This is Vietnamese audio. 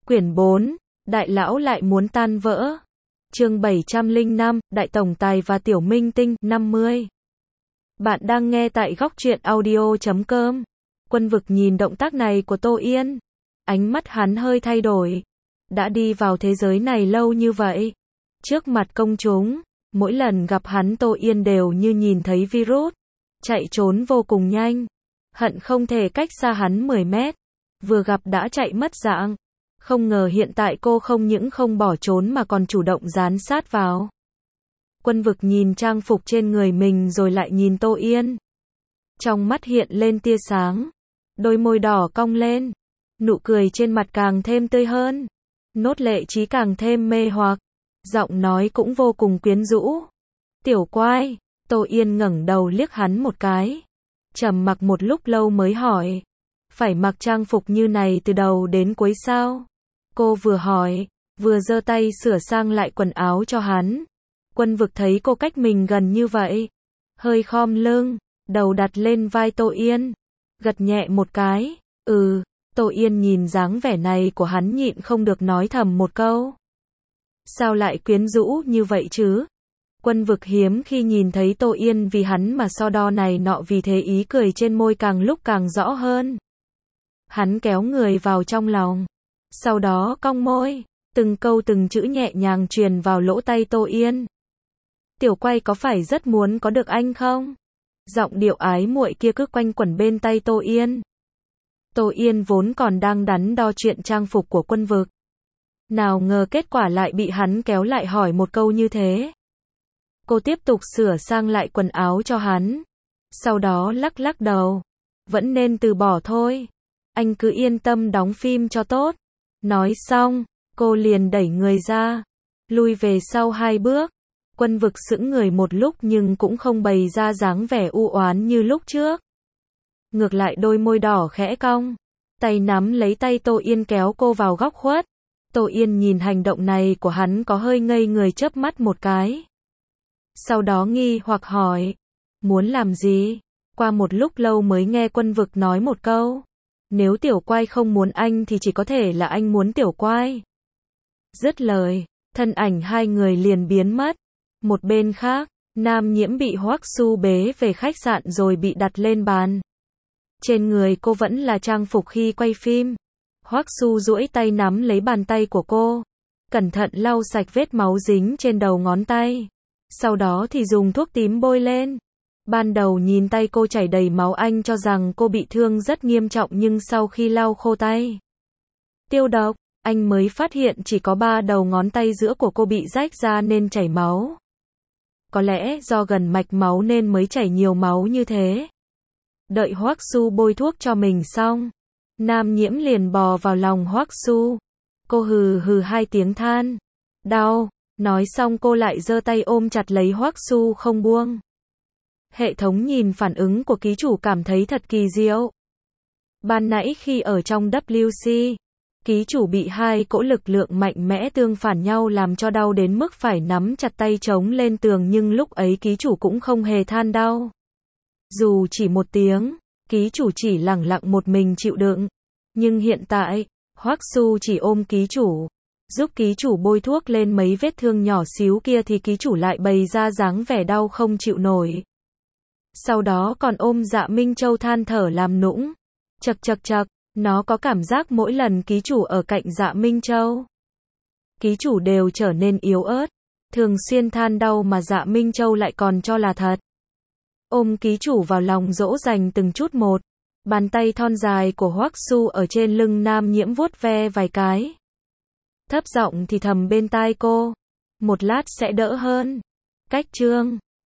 Quyển 4, Đại lão lại muốn tan vỡ. Chương 705, Đại tổng tài và tiểu minh tinh, 50. Bạn đang nghe tại góc truyện audio.com. Quân Vực nhìn động tác này của Tô Yên. Ánh mắt hắn hơi thay đổi. Đã đi vào thế giới này lâu như vậy. Trước mặt công chúng, mỗi lần gặp hắn Tô Yên đều như nhìn thấy virus. Chạy trốn vô cùng nhanh. Hận không thể cách xa hắn 10 mét. Vừa gặp đã chạy mất dạng. Không ngờ hiện tại cô không những không bỏ trốn mà còn chủ động dán sát vào. Quân Vực nhìn trang phục trên người mình rồi lại nhìn Tô Yên. Trong mắt hiện lên tia sáng. Đôi môi đỏ cong lên. Nụ cười trên mặt càng thêm tươi hơn. Nốt lệ trí càng thêm mê hoặc. Giọng nói cũng vô cùng quyến rũ. Tiểu Quai. Tô Yên ngẩng đầu liếc hắn một cái. Trầm mặc một lúc lâu mới hỏi. Phải mặc trang phục như này từ đầu đến cuối sao? Cô vừa hỏi, vừa giơ tay sửa sang lại quần áo cho hắn. Quân Vực thấy cô cách mình gần như vậy. Hơi khom lưng, đầu đặt lên vai Tô Yên. Gật nhẹ một cái. Tô Yên nhìn dáng vẻ này của hắn nhịn không được nói thầm một câu. Sao lại quyến rũ như vậy chứ? Quân Vực hiếm khi nhìn thấy Tô Yên vì hắn mà so đo này nọ, vì thế ý cười trên môi càng lúc càng rõ hơn. Hắn kéo người vào trong lòng. Sau đó cong môi, từng câu từng chữ nhẹ nhàng truyền vào lỗ tai Tô Yên. Tiểu Quai có phải rất muốn có được anh không? Giọng điệu ái muội kia cứ quanh quẩn bên tai Tô Yên. Tô Yên vốn còn đang đắn đo chuyện trang phục của Quân Vực. Nào ngờ kết quả lại bị hắn kéo lại hỏi một câu như thế. Cô tiếp tục sửa sang lại quần áo cho hắn. Sau đó lắc lắc đầu. Vẫn nên từ bỏ thôi. Anh cứ yên tâm đóng phim cho tốt. Nói xong, cô liền đẩy người ra. Lui về sau 2 bước. Quân Vực sững người một lúc nhưng cũng không bày ra dáng vẻ u oán như lúc trước. Ngược lại đôi môi đỏ khẽ cong. Tay nắm lấy tay Tô Yên kéo cô vào góc khuất. Tô Yên nhìn hành động này của hắn có hơi ngây người chớp mắt một cái. Sau đó nghi hoặc hỏi. Muốn làm gì? Qua một lúc lâu mới nghe Quân Vực nói một câu. Nếu Tiểu Quai không muốn anh thì chỉ có thể là anh muốn Tiểu Quai. Dứt lời, thân ảnh hai người liền biến mất. Một bên khác, Nam Nhiễm bị Hoắc Su bế về khách sạn rồi bị đặt lên bàn. Trên người cô vẫn là trang phục khi quay phim. Hoắc Su duỗi tay nắm lấy bàn tay của cô. Cẩn thận lau sạch vết máu dính trên đầu ngón tay. Sau đó thì dùng thuốc tím bôi lên. Ban đầu nhìn tay cô chảy đầy máu anh cho rằng cô bị thương rất nghiêm trọng, nhưng sau khi lau khô tay tiêu độc, anh mới phát hiện chỉ có 3 đầu ngón tay giữa của cô bị rách ra nên chảy máu. Có lẽ do gần mạch máu nên mới chảy nhiều máu như thế. Đợi Hoắc Su bôi thuốc cho mình xong, Nam Nhiễm liền bò vào lòng Hoắc Su. Cô hừ hừ 2 tiếng than. Đau. Nói xong cô lại giơ tay ôm chặt lấy Hoắc Su không buông. Hệ thống nhìn phản ứng của ký chủ cảm thấy thật kỳ diệu. Ban nãy khi ở trong WC, ký chủ bị 2 cỗ lực lượng mạnh mẽ tương phản nhau làm cho đau đến mức phải nắm chặt tay chống lên tường, nhưng lúc ấy ký chủ cũng không hề than đau. Dù chỉ 1 tiếng, ký chủ chỉ lẳng lặng một mình chịu đựng. Nhưng hiện tại, Hoắc Su chỉ ôm ký chủ, giúp ký chủ bôi thuốc lên mấy vết thương nhỏ xíu kia thì ký chủ lại bày ra dáng vẻ đau không chịu nổi. Sau đó còn ôm Dạ Minh Châu than thở làm nũng. Chậc chậc chậc, nó có cảm giác mỗi lần ký chủ ở cạnh Dạ Minh Châu, ký chủ đều trở nên yếu ớt, thường xuyên than đau mà Dạ Minh Châu lại còn cho là thật. Ôm ký chủ vào lòng dỗ dành từng chút một. Bàn tay thon dài của Hoắc Su ở trên lưng Nam Nhiễm vuốt ve vài cái. Thấp giọng thì thầm bên tai cô. Một lát sẽ đỡ hơn. Cách chương